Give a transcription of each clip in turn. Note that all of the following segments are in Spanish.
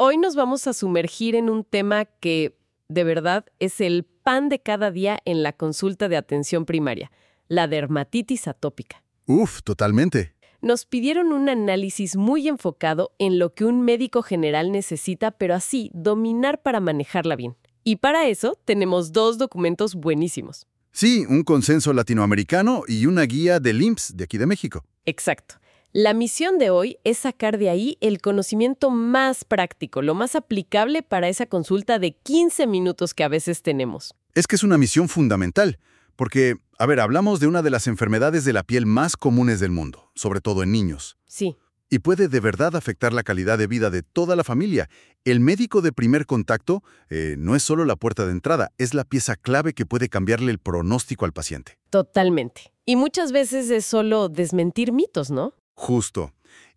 Hoy nos vamos a sumergir en un tema que, de verdad, es el pan de cada día en la consulta de atención primaria, la dermatitis atópica. Uf, totalmente. Nos pidieron un análisis muy enfocado en lo que un médico general necesita, pero así, dominar para manejarla bien. Y para eso tenemos dos documentos buenísimos. Sí, un consenso latinoamericano y una guía del IMSS de aquí de México. Exacto. La misión de hoy es sacar de ahí el conocimiento más práctico, lo más aplicable para esa consulta de 15 minutos que a veces tenemos. Es que es una misión fundamental, porque, hablamos de una de las enfermedades de la piel más comunes del mundo, sobre todo en niños. Sí. Y puede de verdad afectar la calidad de vida de toda la familia. El médico de primer contacto no es solo la puerta de entrada, es la pieza clave que puede cambiarle el pronóstico al paciente. Totalmente. Y muchas veces es solo desmentir mitos, ¿no? Justo.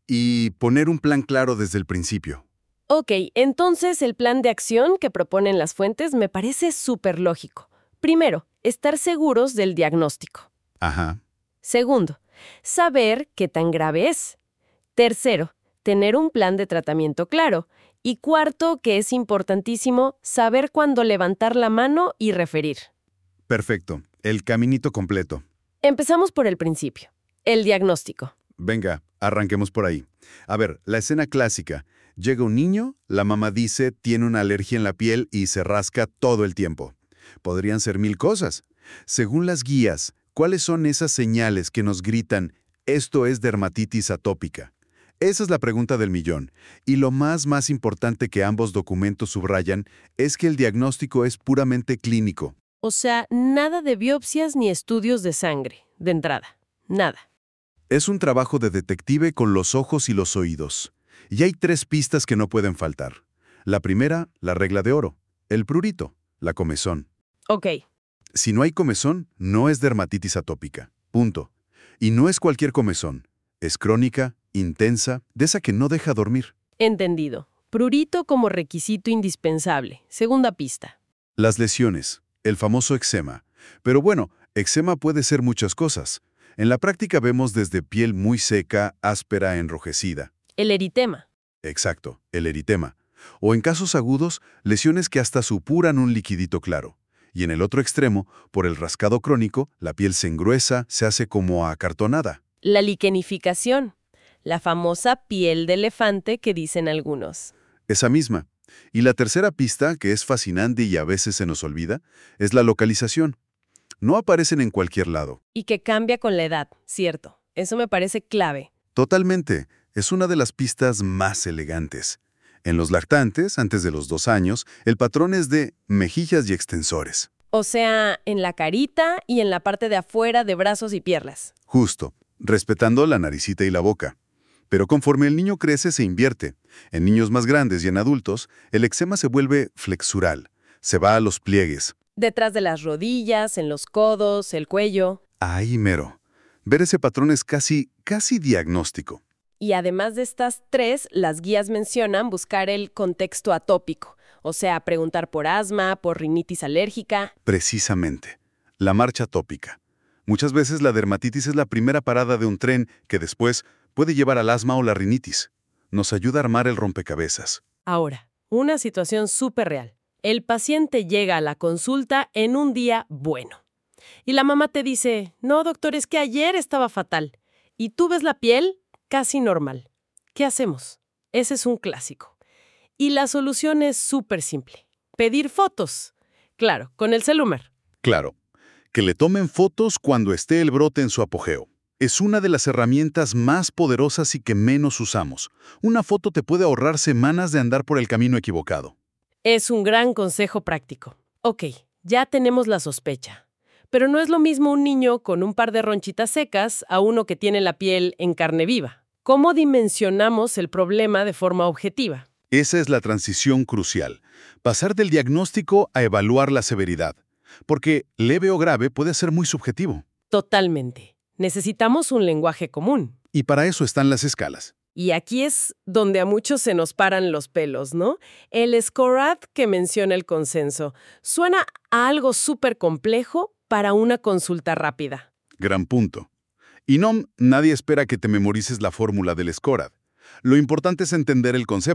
Y poner un plan claro desde el principio. Ok, entonces el plan de acción que proponen las fuentes me parece súper lógico. Primero, estar seguros del diagnóstico. Ajá. Segundo, saber qué tan grave es. Tercero, tener un plan de tratamiento claro. Y cuarto, que es importantísimo, saber cuándo levantar la mano y referir. Perfecto. El caminito completo. Empezamos por el principio, el diagnóstico. Venga, arranquemos por ahí. La escena clásica. Llega un niño, la mamá dice tiene una alergia en la piel y se rasca todo el tiempo. Podrían ser 1000 cosas. Según las guías, ¿cuáles son esas señales que nos gritan esto es dermatitis atópica? Esa es la pregunta del millón. Y lo más importante que ambos documentos subrayan es que el diagnóstico es puramente clínico. O sea, nada de biopsias ni estudios de sangre, de entrada. Nada. Es un trabajo de detective con los ojos y los oídos. Y hay 3 pistas que no pueden faltar. La primera, la regla de oro. El prurito, la comezón. Ok. Si no hay comezón, no es dermatitis atópica. Punto. Y no es cualquier comezón. Es crónica, intensa, de esa que no deja dormir. Entendido. Prurito como requisito indispensable. Segunda pista. Las lesiones, el famoso eczema. Pero bueno, eczema puede ser muchas cosas. En la práctica vemos desde piel muy seca, áspera, enrojecida. El eritema. Exacto, el eritema. O en casos agudos, lesiones que hasta supuran un liquidito claro. Y en el otro extremo, por el rascado crónico, la piel se engruesa, se hace como acartonada. La liquenificación. La famosa piel de elefante que dicen algunos. Esa misma. Y la tercera pista, que es fascinante y a veces se nos olvida, es la localización. No aparecen en cualquier lado. Y que cambia con la edad, cierto. Eso me parece clave. Totalmente. Es una de las pistas más elegantes. En los lactantes, antes de los 2 años, el patrón es de mejillas y extensores. O sea, en la carita y en la parte de afuera de brazos y piernas. Justo, respetando la naricita y la boca. Pero conforme el niño crece, se invierte. En niños más grandes y en adultos, el eczema se vuelve flexural. Se va a los pliegues. Detrás de las rodillas, en los codos, el cuello. Ahí mero. Ver ese patrón es casi diagnóstico. Y además de estas 3, las guías mencionan buscar el contexto atópico. O sea, preguntar por asma, por rinitis alérgica. Precisamente. La marcha atópica. Muchas veces la dermatitis es la primera parada de un tren que después puede llevar al asma o la rinitis. Nos ayuda a armar el rompecabezas. Ahora, una situación súper real. El paciente llega a la consulta en un día bueno. Y la mamá te dice, no, doctor, es que ayer estaba fatal. Y tú ves la piel casi normal. ¿Qué hacemos? Ese es un clásico. Y la solución es súper simple. Pedir fotos. Claro, con el celular. Claro. Que le tomen fotos cuando esté el brote en su apogeo. Es una de las herramientas más poderosas y que menos usamos. Una foto te puede ahorrar semanas de andar por el camino equivocado. Es un gran consejo práctico. Ok, ya tenemos la sospecha. Pero no es lo mismo un niño con un par de ronchitas secas a uno que tiene la piel en carne viva. ¿Cómo dimensionamos el problema de forma objetiva? Esa es la transición crucial. Pasar del diagnóstico a evaluar la severidad. Porque leve o grave puede ser muy subjetivo. Totalmente. Necesitamos un lenguaje común. Y para eso están las escalas. Y aquí es donde a muchos se nos paran los pelos, ¿no? El SCORAD que menciona el consenso suena a algo súper complejo para una consulta rápida. Gran punto. Y no, nadie espera que te memorices la fórmula del SCORAD. Lo importante es entender el concepto.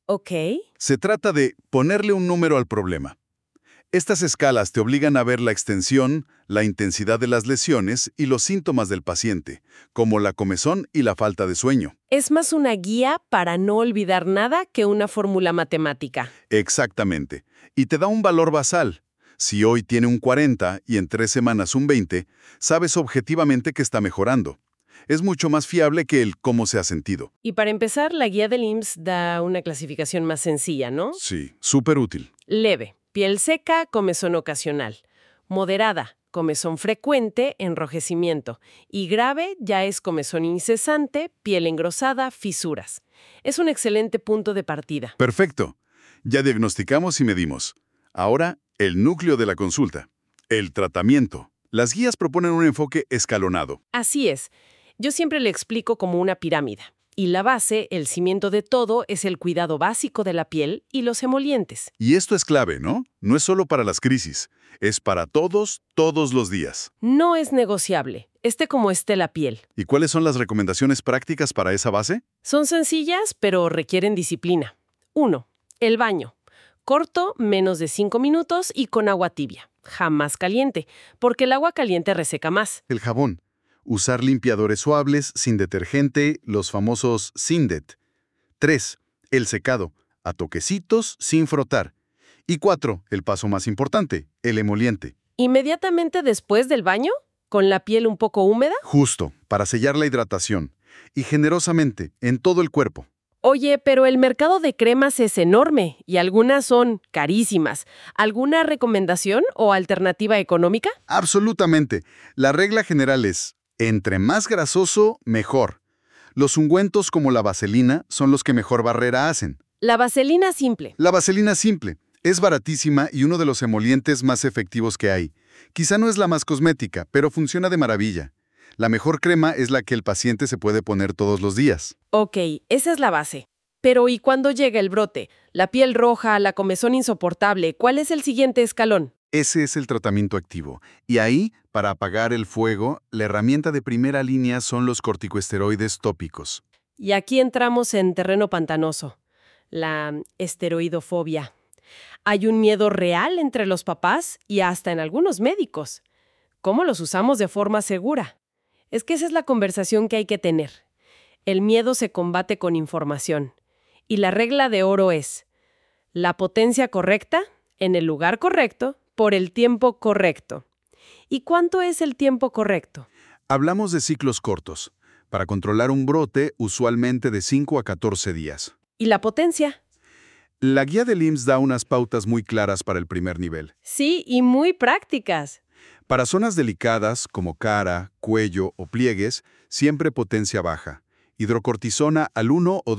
Ok. Se trata de ponerle un número al problema. Estas escalas te obligan a ver la extensión, la intensidad de las lesiones y los síntomas del paciente, como la comezón y la falta de sueño. Es más una guía para no olvidar nada que una fórmula matemática. Exactamente. Y te da un valor basal. Si hoy tiene un 40 y en 3 semanas un 20, sabes objetivamente que está mejorando. Es mucho más fiable que el cómo se ha sentido. Y para empezar, la guía del IMSS da una clasificación más sencilla, ¿no? Sí, súper útil. Leve, piel seca, comezón ocasional. Moderada, comezón frecuente, enrojecimiento. Y grave ya es comezón incesante, piel engrosada, fisuras. Es un excelente punto de partida. Perfecto. Ya diagnosticamos y medimos. Ahora, el núcleo de la consulta. El tratamiento. Las guías proponen un enfoque escalonado. Así es. Yo siempre le explico como una pirámide. Y la base, el cimiento de todo, es el cuidado básico de la piel y los emolientes. Y esto es clave, ¿no? No es solo para las crisis. Es para todos, todos los días. No es negociable, esté como esté la piel. ¿Y cuáles son las recomendaciones prácticas para esa base? Son sencillas, pero requieren disciplina. 1. El baño. Corto, menos de 5 minutos y con agua tibia. Jamás caliente, porque el agua caliente reseca más. El jabón. Usar limpiadores suaves, sin detergente, los famosos Sindet. 3. El secado. A toquecitos, sin frotar. Y 4. El paso más importante, el emoliente. Inmediatamente después del baño, con la piel un poco húmeda. Justo, para sellar la hidratación. Y generosamente, en todo el cuerpo. Oye, pero el mercado de cremas es enorme y algunas son carísimas. ¿Alguna recomendación o alternativa económica? Absolutamente. La regla general es, entre más grasoso, mejor. Los ungüentos como la vaselina son los que mejor barrera hacen. La vaselina simple. La vaselina simple es baratísima y uno de los emolientes más efectivos que hay. Quizá no es la más cosmética, pero funciona de maravilla. La mejor crema es la que el paciente se puede poner todos los días. Ok, esa es la base. Pero ¿y cuándo llega el brote? La piel roja, la comezón insoportable, ¿cuál es el siguiente escalón? Ese es el tratamiento activo. Y ahí, para apagar el fuego, la herramienta de primera línea son los corticosteroides tópicos. Y aquí entramos en terreno pantanoso. La esteroidofobia. Hay un miedo real entre los papás y hasta en algunos médicos. ¿Cómo los usamos de forma segura? Es que esa es la conversación que hay que tener. El miedo se combate con información. Y la regla de oro es la potencia correcta, en el lugar correcto, por el tiempo correcto. ¿Y cuánto es el tiempo correcto? Hablamos de ciclos cortos. Para controlar un brote, usualmente de 5 a 14 días. ¿Y la potencia? La guía del IMSS da unas pautas muy claras para el primer nivel. Sí, y muy prácticas. Para zonas delicadas, como cara, cuello o pliegues, siempre potencia baja. Hidrocortisona al 1 o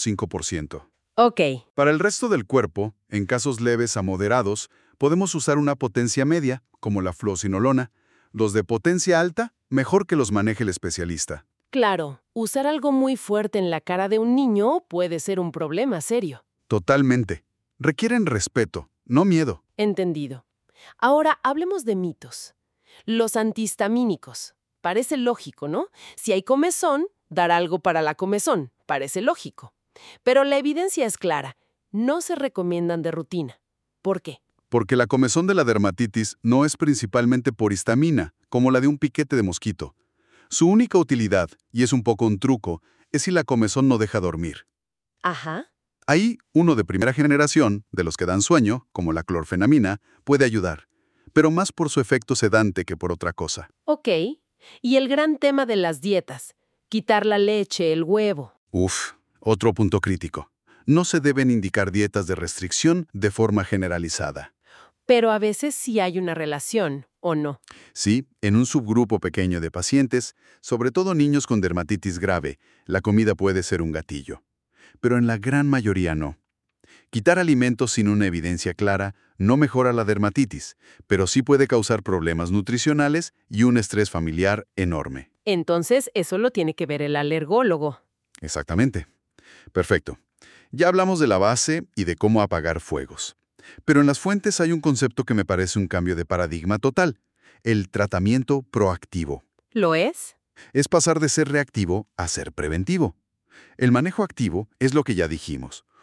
2.5%. Ok. Para el resto del cuerpo, en casos leves a moderados, podemos usar una potencia media, como la fluocinolona. Los de potencia alta, mejor que los maneje el especialista. Claro, usar algo muy fuerte en la cara de un niño puede ser un problema serio. Totalmente. Requieren respeto, no miedo. Entendido. Ahora hablemos de mitos. Los antihistamínicos. Parece lógico, ¿no? Si hay comezón, dar algo para la comezón. Parece lógico. Pero la evidencia es clara. No se recomiendan de rutina. ¿Por qué? Porque la comezón de la dermatitis no es principalmente por histamina, como la de un piquete de mosquito. Su única utilidad, y es un poco un truco, es si la comezón no deja dormir. Ajá. Ahí, uno de primera generación, de los que dan sueño, como la clorfenamina, puede ayudar, pero más por su efecto sedante que por otra cosa. Ok. Y el gran tema de las dietas. Quitar la leche, el huevo. Uf, otro punto crítico. No se deben indicar dietas de restricción de forma generalizada. Pero a veces sí hay una relación, ¿o no? Sí, en un subgrupo pequeño de pacientes, sobre todo niños con dermatitis grave, la comida puede ser un gatillo. Pero en la gran mayoría no. Quitar alimentos sin una evidencia clara no mejora la dermatitis, pero sí puede causar problemas nutricionales y un estrés familiar enorme. Entonces, eso lo tiene que ver el alergólogo. Exactamente. Perfecto. Ya hablamos de la base y de cómo apagar fuegos. Pero en las fuentes hay un concepto que me parece un cambio de paradigma total: el tratamiento proactivo. ¿Lo es? Es pasar de ser reactivo a ser preventivo. El manejo activo es lo que ya dijimos.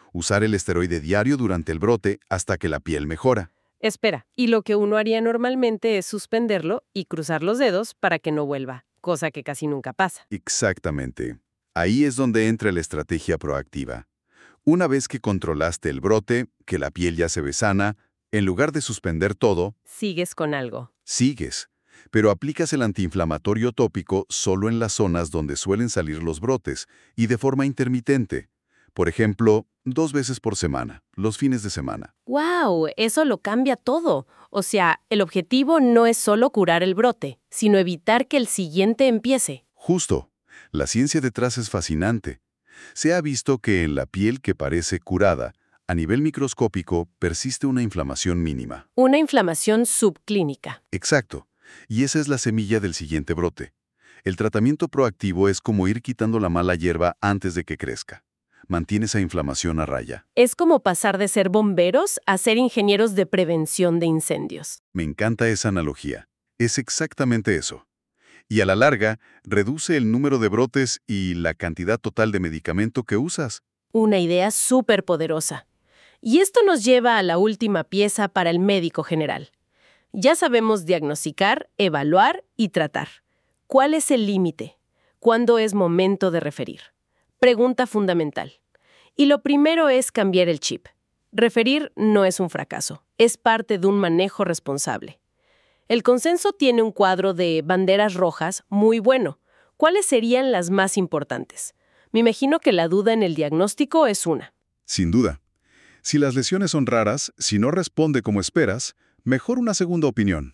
Usar el esteroide diario durante el brote hasta que la piel mejora. Espera, y lo que uno haría normalmente es suspenderlo y cruzar los dedos para que no vuelva, cosa que casi nunca pasa. Exactamente. Ahí es donde entra la estrategia proactiva. Una vez que controlaste el brote, que la piel ya se ve sana, en lugar de suspender todo, Sigues con algo. sigues, pero aplicas el antiinflamatorio tópico solo en las zonas donde suelen salir los brotes y de forma intermitente. Por ejemplo, 2 veces por semana, los fines de semana. ¡Wow! Eso lo cambia todo. O sea, el objetivo no es solo curar el brote, sino evitar que el siguiente empiece. Justo. La ciencia detrás es fascinante. Se ha visto que en la piel que parece curada, a nivel microscópico, persiste una inflamación mínima. Una inflamación subclínica. Exacto. Y esa es la semilla del siguiente brote. El tratamiento proactivo es como ir quitando la mala hierba antes de que crezca. Mantiene esa inflamación a raya. Es como pasar de ser bomberos a ser ingenieros de prevención de incendios. Me encanta esa analogía. Es exactamente eso. Y a la larga, reduce el número de brotes y la cantidad total de medicamento que usas. Una idea súper poderosa. Y esto nos lleva a la última pieza para el médico general. Ya sabemos diagnosticar, evaluar y tratar. ¿Cuál es el límite? ¿Cuándo es momento de referir? Pregunta fundamental. Y lo primero es cambiar el chip. Referir no es un fracaso, es parte de un manejo responsable. El consenso tiene un cuadro de banderas rojas muy bueno. ¿Cuáles serían las más importantes? Me imagino que la duda en el diagnóstico es una. Sin duda. Si las lesiones son raras, si no responde como esperas, mejor una segunda opinión.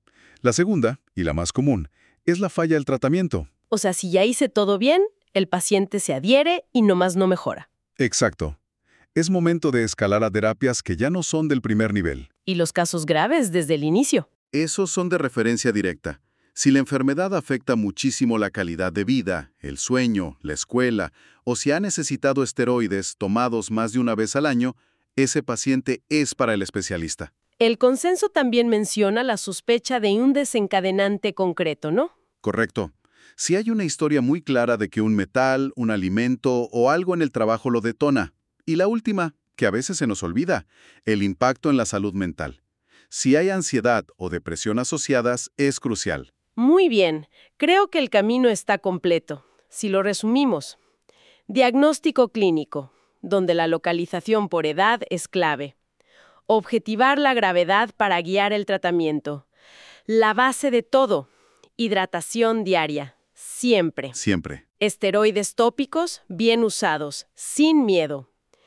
La segunda, y la más común, es la falla del tratamiento. O sea, si ya hice todo bien, el paciente se adhiere y nomás no mejora. Exacto. Es momento de escalar a terapias que ya no son del primer nivel. Y los casos graves desde el inicio. Esos son de referencia directa. Si la enfermedad afecta muchísimo la calidad de vida, el sueño, la escuela, o si ha necesitado esteroides tomados más de una vez al año, ese paciente es para el especialista. El consenso también menciona la sospecha de un desencadenante concreto, ¿no? Correcto. Si hay una historia muy clara de que un metal, un alimento o algo en el trabajo lo detona. Y la última, que a veces se nos olvida, el impacto en la salud mental. Si hay ansiedad o depresión asociadas, es crucial. Muy bien, creo que el camino está completo. Si lo resumimos, diagnóstico clínico, donde la localización por edad es clave. Objetivar la gravedad para guiar el tratamiento. La base de todo, hidratación diaria, siempre. Siempre. Esteroides tópicos bien usados, sin miedo.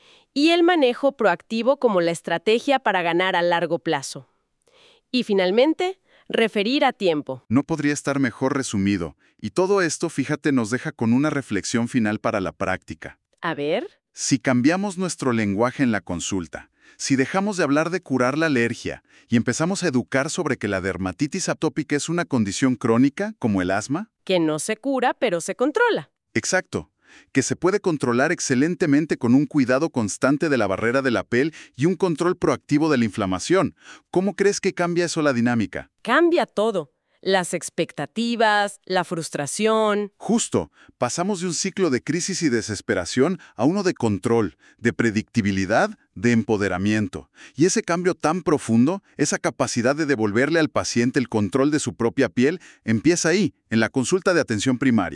Y el manejo proactivo como la estrategia para ganar a largo plazo. Y finalmente, referir a tiempo. No podría estar mejor resumido. Y todo esto, fíjate, nos deja con una reflexión final para la práctica. A ver. Si cambiamos nuestro lenguaje en la consulta, si dejamos de hablar de curar la alergia y empezamos a educar sobre que la dermatitis atópica es una condición crónica, como el asma. Que no se cura, pero se controla. Exacto. Que se puede controlar excelentemente con un cuidado constante de la barrera de la piel y un control proactivo de la inflamación. ¿Cómo crees que cambia eso la dinámica? Cambia todo. Las expectativas, la frustración. Justo, pasamos de un ciclo de crisis y desesperación a uno de control, de predictibilidad, de empoderamiento. Y ese cambio tan profundo, esa capacidad de devolverle al paciente el control de su propia piel, empieza ahí, en la consulta de atención primaria.